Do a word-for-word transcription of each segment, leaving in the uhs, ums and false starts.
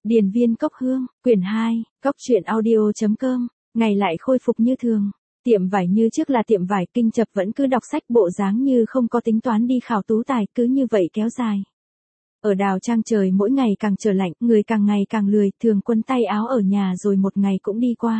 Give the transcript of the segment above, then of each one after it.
Điền viên cốc hương, quyển hai, cốc truyện audio.com, ngày lại khôi phục như thường. Tiệm vải như trước là tiệm vải, Kinh Chập vẫn cứ đọc sách bộ dáng như không có tính toán đi khảo tú tài, cứ như vậy kéo dài. Ở Đào Trang trời mỗi ngày càng trở lạnh, người càng ngày càng lười, thường quấn tay áo ở nhà rồi một ngày cũng đi qua.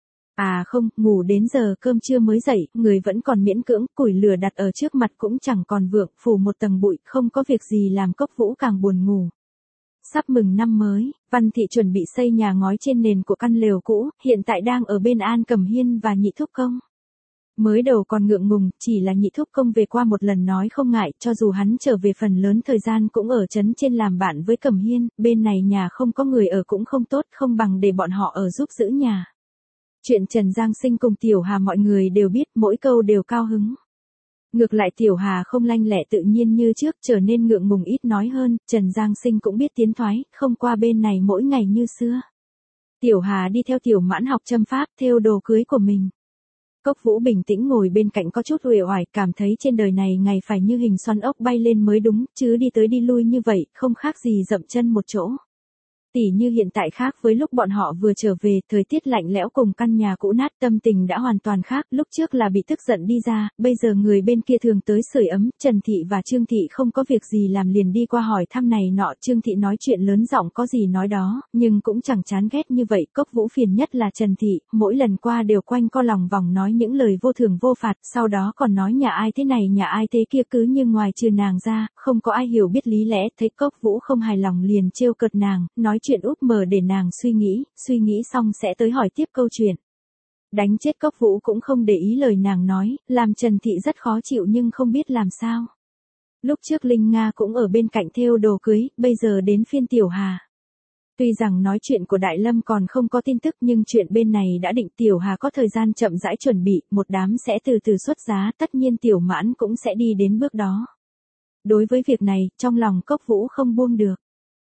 À không, ngủ đến giờ cơm trưa mới dậy, người vẫn còn miễn cưỡng, củi lửa đặt ở trước mặt cũng chẳng còn vượng, phủ một tầng bụi, không có việc gì làm Cốc Vũ càng buồn ngủ. Sắp mừng năm mới, Văn Thị chuẩn bị xây nhà ngói trên nền của căn lều cũ, hiện tại đang ở bên An Cẩm Hiên và Nhị Thúc Công. Mới đầu còn ngượng ngùng, chỉ là Nhị Thúc Công về qua một lần nói không ngại, cho dù hắn trở về phần lớn thời gian cũng ở trấn trên làm bạn với Cẩm Hiên, bên này nhà không có người ở cũng không tốt, không bằng để bọn họ ở giúp giữ nhà. Chuyện Trần Giang Sinh cùng Tiểu Hà mọi người đều biết, mỗi câu đều cao hứng. Ngược lại Tiểu Hà không lanh lẹ tự nhiên như trước, trở nên ngượng ngùng ít nói hơn, Trần Giang Sinh cũng biết tiến thoái, không qua bên này mỗi ngày như xưa. Tiểu Hà đi theo Tiểu Mãn học châm pháp, thêu đồ cưới của mình. Cốc Vũ bình tĩnh ngồi bên cạnh có chút uể oải, cảm thấy trên đời này ngày phải như hình xoắn ốc bay lên mới đúng, chứ đi tới đi lui như vậy, không khác gì dậm chân một chỗ. Tỉ như hiện tại khác với lúc bọn họ vừa trở về, thời tiết lạnh lẽo cùng căn nhà cũ nát, tâm tình đã hoàn toàn khác, lúc trước là bị tức giận đi ra, bây giờ người bên kia thường tới sưởi ấm, Trần Thị và Trương Thị không có việc gì làm liền đi qua hỏi thăm này nọ, Trương Thị nói chuyện lớn giọng có gì nói đó, nhưng cũng chẳng chán ghét như vậy, Cốc Vũ phiền nhất là Trần Thị, mỗi lần qua đều quanh co lòng vòng nói những lời vô thường vô phạt, sau đó còn nói nhà ai thế này nhà ai thế kia, cứ như ngoài trừ nàng ra, không có ai hiểu biết lý lẽ, thấy Cốc Vũ không hài lòng liền trêu cợt nàng, nói chuyện úp mở để nàng suy nghĩ, suy nghĩ xong sẽ tới hỏi tiếp câu chuyện. Đánh chết Cốc Vũ cũng không để ý lời nàng nói, làm Trần Thị rất khó chịu nhưng không biết làm sao. Lúc trước Linh Nga cũng ở bên cạnh thêu đồ cưới, bây giờ đến phiên Tiểu Hà. Tuy rằng nói chuyện của Đại Lâm còn không có tin tức nhưng chuyện bên này đã định, Tiểu Hà có thời gian chậm rãi chuẩn bị, một đám sẽ từ từ xuất giá, tất nhiên Tiểu Mãn cũng sẽ đi đến bước đó. Đối với việc này, trong lòng Cốc Vũ không buông được.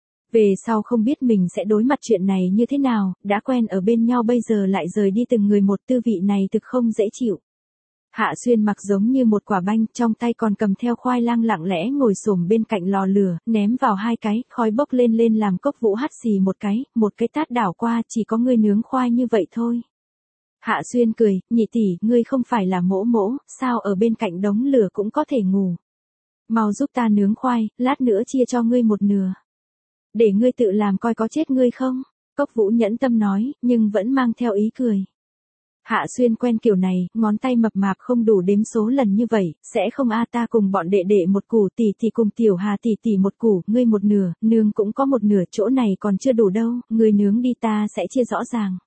Về sau không biết mình sẽ đối mặt chuyện này như thế nào, đã quen ở bên nhau bây giờ lại rời đi từng người một, tư vị này thực không dễ chịu. Hạ Xuyên mặc giống như một quả banh, trong tay còn cầm theo khoai lang lặng lẽ ngồi xổm bên cạnh lò lửa, ném vào hai cái, khói bốc lên lên làm Cốc Vũ hắt xì một cái, một cái tát đảo qua, chỉ có ngươi nướng khoai như vậy thôi. Hạ Xuyên cười, Nhị tỷ, ngươi không phải là mỗ mỗ, sao ở bên cạnh đống lửa cũng có thể ngủ. Mau giúp ta nướng khoai, lát nữa chia cho ngươi một nửa. Để ngươi tự làm coi có chết ngươi không? Cốc Vũ nhẫn tâm nói, nhưng vẫn mang theo ý cười. Hạ Xuyên quen kiểu này, ngón tay mập mạp không đủ đếm số lần như vậy, sẽ không a ta cùng bọn đệ đệ một củ, tỷ tỷ cùng Tiểu Hà tỷ tỷ một củ, ngươi một nửa, nương cũng có một nửa, chỗ này còn chưa đủ đâu, ngươi nướng đi ta sẽ chia rõ ràng.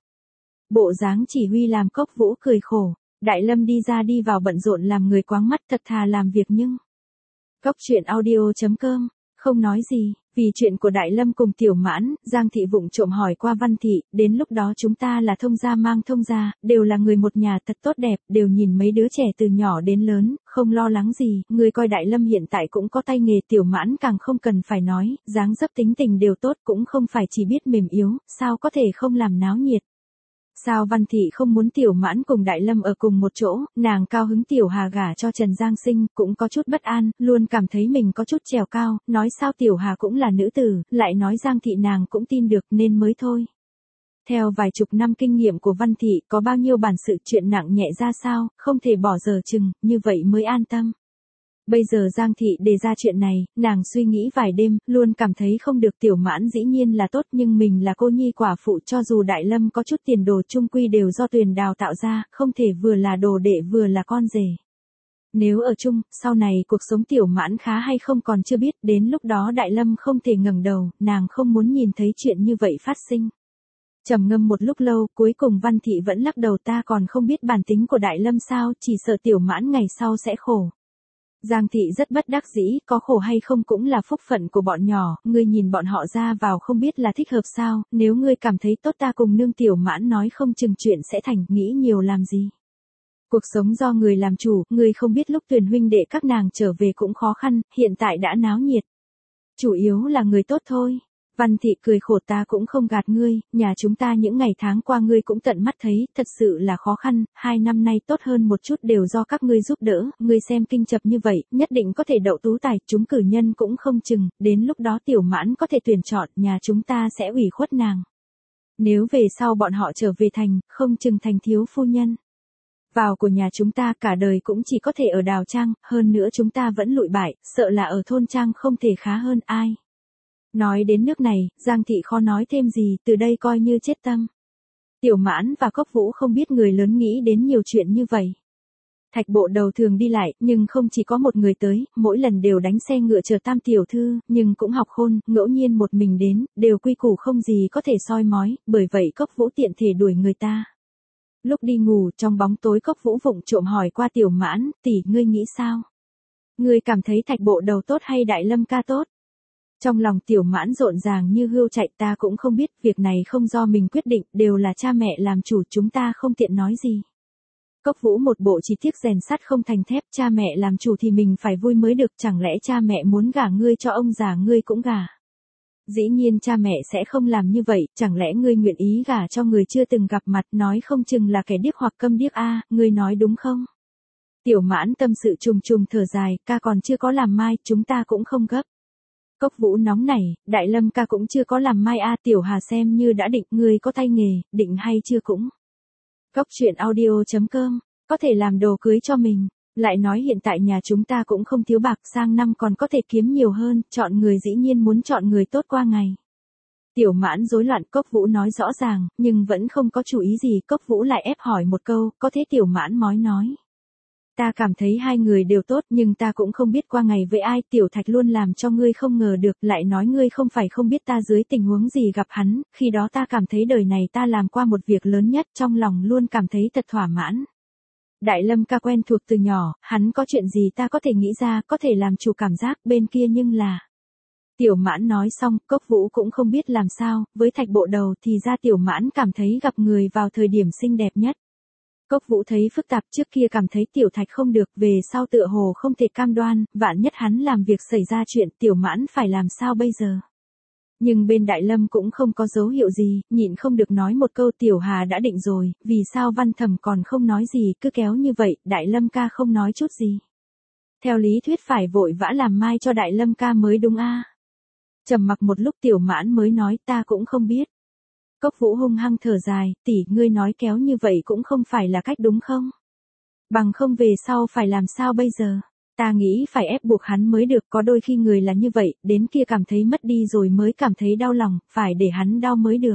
Bộ dáng chỉ huy làm Cốc Vũ cười khổ, Đại Lâm đi ra đi vào bận rộn làm người quáng mắt, thật thà làm việc nhưng. Cốc truyện audio.com, không nói gì. Vì chuyện của Đại Lâm cùng Tiểu Mãn, Giang Thị vụng trộm hỏi qua Văn Thị, đến lúc đó chúng ta là thông gia mang thông gia, đều là người một nhà thật tốt đẹp, đều nhìn mấy đứa trẻ từ nhỏ đến lớn, không lo lắng gì, người coi Đại Lâm hiện tại cũng có tay nghề, Tiểu Mãn càng không cần phải nói, dáng dấp tính tình đều tốt, cũng không phải chỉ biết mềm yếu, sao có thể không làm náo nhiệt. Sao Văn Thị không muốn Tiểu Mãn cùng Đại Lâm ở cùng một chỗ, nàng cao hứng Tiểu Hà gả cho Trần Giang Sinh, cũng có chút bất an, luôn cảm thấy mình có chút trèo cao, nói sao Tiểu Hà cũng là nữ tử, lại nói Giang Thị nàng cũng tin được nên mới thôi. Theo vài chục năm kinh nghiệm của Văn Thị, có bao nhiêu bản sự chuyện nặng nhẹ ra sao, không thể bỏ dở chừng, như vậy mới an tâm. Bây giờ Giang Thị đề ra chuyện này, nàng suy nghĩ vài đêm, luôn cảm thấy không được. Tiểu Mãn dĩ nhiên là tốt nhưng mình là cô nhi quả phụ, cho dù Đại Lâm có chút tiền đồ chung quy đều do Tuyền đào tạo ra, không thể vừa là đồ đệ vừa là con rể. Nếu ở chung, sau này cuộc sống Tiểu Mãn khá hay không còn chưa biết, đến lúc đó Đại Lâm không thể ngẩng đầu, nàng không muốn nhìn thấy chuyện như vậy phát sinh. Trầm ngâm một lúc lâu, cuối cùng Văn Thị vẫn lắc đầu, ta còn không biết bản tính của Đại Lâm sao, chỉ sợ Tiểu Mãn ngày sau sẽ khổ. Giang Thị rất bất đắc dĩ, có khổ hay không cũng là phúc phận của bọn nhỏ, ngươi nhìn bọn họ ra vào không biết là thích hợp sao, nếu ngươi cảm thấy tốt ta cùng nương Tiểu Mãn nói không chừng chuyện sẽ thành, nghĩ nhiều làm gì. Cuộc sống do người làm chủ, ngươi không biết lúc Tuyền huynh đệ các nàng trở về cũng khó khăn, hiện tại đã náo nhiệt. Chủ yếu là người tốt thôi. Văn Thị cười khổ, ta cũng không gạt ngươi, nhà chúng ta những ngày tháng qua ngươi cũng tận mắt thấy, thật sự là khó khăn, hai năm nay tốt hơn một chút đều do các ngươi giúp đỡ, ngươi xem Kinh Chập như vậy, nhất định có thể đậu tú tài, chúng cử nhân cũng không chừng, đến lúc đó Tiểu Mãn có thể tuyển chọn, nhà chúng ta sẽ ủy khuất nàng. Nếu về sau bọn họ trở về thành, không chừng thành thiếu phu nhân. Vào của nhà chúng ta cả đời cũng chỉ có thể ở Đào Trang, hơn nữa chúng ta vẫn lụi bại, sợ là ở thôn Trang không thể khá hơn ai. Nói đến nước này, Giang Thị khó nói thêm gì, từ đây coi như chết tâm. Tiểu Mãn và Cốc Vũ không biết người lớn nghĩ đến nhiều chuyện như vậy. Thạch Bộ Đầu thường đi lại, nhưng không chỉ có một người tới, mỗi lần đều đánh xe ngựa chờ Tam tiểu thư, nhưng cũng học khôn, ngẫu nhiên một mình đến, đều quy củ không gì có thể soi mói, bởi vậy Cốc Vũ tiện thể đuổi người ta. Lúc đi ngủ, trong bóng tối Cốc Vũ vụng trộm hỏi qua Tiểu Mãn, tỷ ngươi nghĩ sao? Ngươi cảm thấy Thạch Bộ Đầu tốt hay Đại Lâm ca tốt? Trong lòng Tiểu Mãn rộn ràng như hươu chạy, ta cũng không biết, việc này không do mình quyết định, đều là cha mẹ làm chủ, chúng ta không tiện nói gì. Cốc Vũ một bộ chỉ tiếc rèn sắt không thành thép, cha mẹ làm chủ thì mình phải vui mới được, chẳng lẽ cha mẹ muốn gả ngươi cho ông già ngươi cũng gả? Dĩ nhiên cha mẹ sẽ không làm như vậy, chẳng lẽ ngươi nguyện ý gả cho người chưa từng gặp mặt, nói không chừng là kẻ điếc hoặc câm điếc a, ngươi nói đúng không? Tiểu Mãn tâm sự trùng trùng thở dài, ca còn chưa có làm mai, chúng ta cũng không gấp. Cốc Vũ nóng nảy, Đại Lâm ca cũng chưa có làm mai a, Tiểu Hà xem như đã định, ngươi có tay nghề, định hay chưa cũng. Cốc truyện audio chấm com, có thể làm đồ cưới cho mình, lại nói hiện tại nhà chúng ta cũng không thiếu bạc, sang năm còn có thể kiếm nhiều hơn, chọn người dĩ nhiên muốn chọn người tốt qua ngày. Tiểu Mãn rối loạn, Cốc Vũ nói rõ ràng, nhưng vẫn không có chủ ý gì, Cốc Vũ lại ép hỏi một câu, có thế Tiểu Mãn mói nói. Ta cảm thấy hai người đều tốt, nhưng ta cũng không biết qua ngày với ai, Tiểu Thạch luôn làm cho ngươi không ngờ được, lại nói ngươi không phải không biết ta dưới tình huống gì gặp hắn, khi đó ta cảm thấy đời này ta làm qua một việc lớn nhất, trong lòng luôn cảm thấy thật thỏa mãn. Đại Lâm ca quen thuộc từ nhỏ, hắn có chuyện gì ta có thể nghĩ ra, có thể làm chủ cảm giác bên kia nhưng là... Tiểu Mãn nói xong, Cốc Vũ cũng không biết làm sao, với Thạch Bộ Đầu thì ra Tiểu Mãn cảm thấy gặp người vào thời điểm xinh đẹp nhất. Cốc Vũ thấy phức tạp, trước kia cảm thấy Tiểu Thạch không được, về sau tựa hồ không thể cam đoan, vạn nhất hắn làm việc xảy ra chuyện, Tiểu Mãn phải làm sao bây giờ? Nhưng bên Đại Lâm cũng không có dấu hiệu gì, nhịn không được nói một câu, Tiểu Hà đã định rồi, vì sao Văn Thẩm còn không nói gì, cứ kéo như vậy, Đại Lâm ca không nói chút gì. Theo lý thuyết phải vội vã làm mai cho Đại Lâm ca mới đúng a. Trầm mặc một lúc Tiểu Mãn mới nói, ta cũng không biết. Cốc Vũ hung hăng thở dài, tỷ ngươi nói kéo như vậy cũng không phải là cách đúng không? Bằng không về sau phải làm sao bây giờ? Ta nghĩ phải ép buộc hắn mới được, có đôi khi người là như vậy, đến kia cảm thấy mất đi rồi mới cảm thấy đau lòng, phải để hắn đau mới được.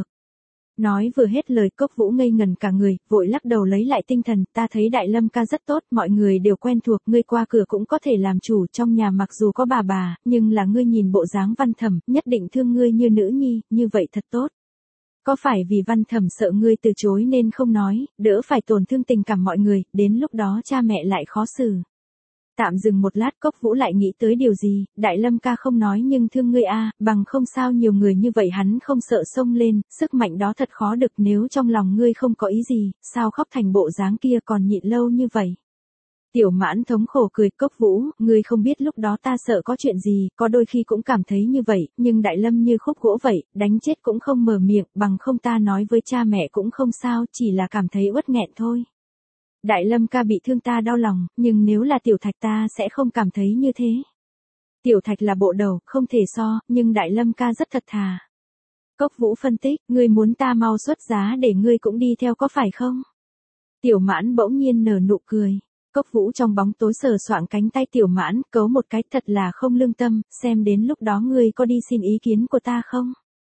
Nói vừa hết lời Cốc Vũ ngây ngần cả người, vội lắc đầu lấy lại tinh thần, ta thấy Đại Lâm ca rất tốt, mọi người đều quen thuộc, ngươi qua cửa cũng có thể làm chủ, trong nhà mặc dù có bà bà, nhưng là ngươi nhìn bộ dáng Văn Thẩm, nhất định thương ngươi như nữ nhi, như vậy thật tốt. Có phải vì Văn Thẩm sợ ngươi từ chối nên không nói, đỡ phải tổn thương tình cảm mọi người, đến lúc đó cha mẹ lại khó xử. Tạm dừng một lát Cốc Vũ lại nghĩ tới điều gì, Đại Lâm ca không nói nhưng thương ngươi a, bằng không sao nhiều người như vậy hắn không sợ xông lên, sức mạnh đó thật khó được, nếu trong lòng ngươi không có ý gì, sao khóc thành bộ dáng kia còn nhịn lâu như vậy. Tiểu Mãn thống khổ cười, Cốc Vũ, ngươi không biết lúc đó ta sợ có chuyện gì, có đôi khi cũng cảm thấy như vậy, nhưng Đại Lâm như khúc gỗ vậy, đánh chết cũng không mở miệng, bằng không ta nói với cha mẹ cũng không sao, chỉ là cảm thấy uất nghẹn thôi. Đại Lâm ca bị thương ta đau lòng, nhưng nếu là Tiểu Thạch ta sẽ không cảm thấy như thế. Tiểu Thạch là bộ đầu, không thể so, nhưng Đại Lâm ca rất thật thà. Cốc Vũ phân tích, ngươi muốn ta mau xuất giá để ngươi cũng đi theo có phải không? Tiểu Mãn bỗng nhiên nở nụ cười. Cốc Vũ trong bóng tối sờ soạng cánh tay Tiểu Mãn, cấu một cái, thật là không lương tâm, xem đến lúc đó ngươi có đi xin ý kiến của ta không?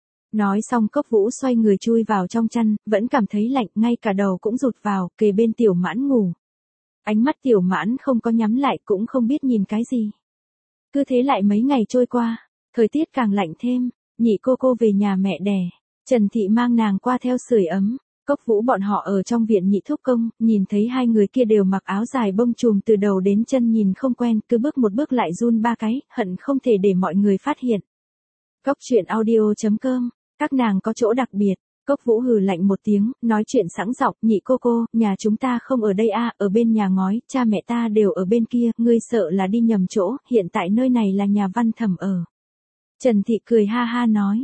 Nói xong Cốc Vũ xoay người chui vào trong chăn, vẫn cảm thấy lạnh, ngay cả đầu cũng rụt vào, kề bên Tiểu Mãn ngủ. Ánh mắt Tiểu Mãn không có nhắm lại, cũng không biết nhìn cái gì. Cứ thế lại mấy ngày trôi qua, thời tiết càng lạnh thêm, nhị cô cô về nhà mẹ đẻ, Trần Thị mang nàng qua theo sưởi ấm. Cốc Vũ bọn họ ở trong viện nhị thúc công, nhìn thấy hai người kia đều mặc áo dài bông trùm từ đầu đến chân nhìn không quen, cứ bước một bước lại run ba cái, hận không thể để mọi người phát hiện. Cốc truyện audio chấm com, các nàng có chỗ đặc biệt. Cốc Vũ hừ lạnh một tiếng, nói chuyện sẵn giọng, nhị cô cô, nhà chúng ta không ở đây a, ở bên nhà ngói, cha mẹ ta đều ở bên kia, ngươi sợ là đi nhầm chỗ, hiện tại nơi này là nhà Văn Thẩm ở. Trần Thị cười ha ha nói.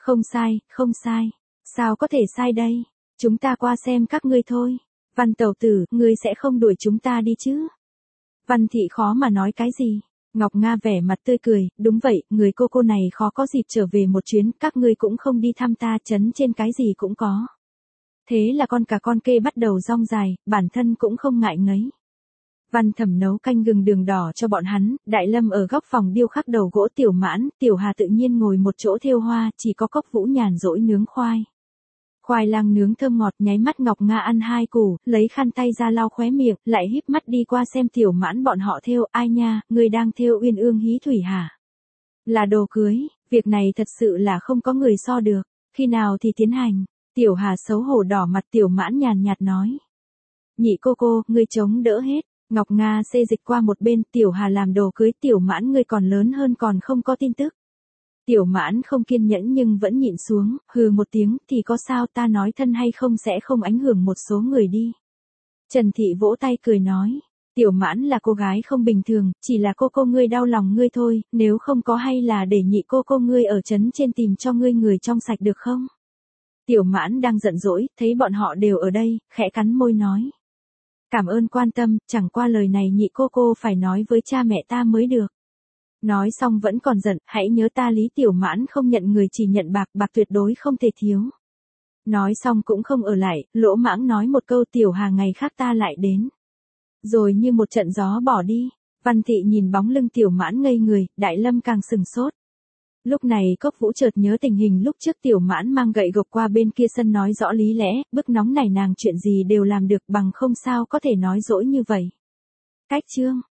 Không sai, không sai. Sao có thể sai đây? Chúng ta qua xem các ngươi thôi. Văn tẩu tử, ngươi sẽ không đuổi chúng ta đi chứ? Văn thị khó mà nói cái gì. Ngọc Nga vẻ mặt tươi cười, đúng vậy, người cô cô này khó có dịp trở về một chuyến, các ngươi cũng không đi thăm ta, trấn trên cái gì cũng có. Thế là con cả con kê bắt đầu rong dài, bản thân cũng không ngại ngấy. Văn Thẩm nấu canh gừng đường đỏ cho bọn hắn, Đại Lâm ở góc phòng điêu khắc đầu gỗ Tiểu Mãn, Tiểu Hà tự nhiên ngồi một chỗ thêu hoa, chỉ có Cốc Vũ nhàn rỗi nướng khoai. Khoai lang nướng thơm ngọt, nháy mắt Ngọc Nga ăn hai củ, lấy khăn tay ra lau khóe miệng, lại híp mắt đi qua xem Tiểu Mãn bọn họ thêu, ai nha, người đang thêu uyên ương hí thủy hả? Là đồ cưới, việc này thật sự là không có người so được, khi nào thì tiến hành? Tiểu Hà xấu hổ đỏ mặt, Tiểu Mãn nhàn nhạt nói. Nhị cô cô, ngươi chống đỡ hết. Ngọc Nga xê dịch qua một bên, Tiểu Hà làm đồ cưới, Tiểu Mãn ngươi còn lớn hơn còn không có tin tức. Tiểu Mãn không kiên nhẫn nhưng vẫn nhịn xuống, hừ một tiếng, thì có sao, ta nói thân hay không sẽ không ảnh hưởng một số người đi. Trần Thị vỗ tay cười nói, Tiểu Mãn là cô gái không bình thường, chỉ là cô cô ngươi đau lòng ngươi thôi, nếu không có hay là để nhị cô cô ngươi ở trấn trên tìm cho ngươi người trong sạch được không? Tiểu Mãn đang giận dỗi, thấy bọn họ đều ở đây, khẽ cắn môi nói. Cảm ơn quan tâm, chẳng qua lời này nhị cô cô phải nói với cha mẹ ta mới được. Nói xong vẫn còn giận, hãy nhớ ta Lý Tiểu Mãn không nhận người chỉ nhận bạc, bạc tuyệt đối không thể thiếu. Nói xong cũng không ở lại, lỗ mãng nói một câu Tiểu Hà ngày khác ta lại đến. Rồi như một trận gió bỏ đi, Văn Thị nhìn bóng lưng Tiểu Mãn ngây người, Đại Lâm càng sừng sốt. Lúc này Cốc Vũ chợt nhớ tình hình lúc trước Tiểu Mãn mang gậy gộc qua bên kia sân nói rõ lý lẽ, bức nóng này nàng chuyện gì đều làm được bằng không sao có thể nói dỗi như vậy. Cách chương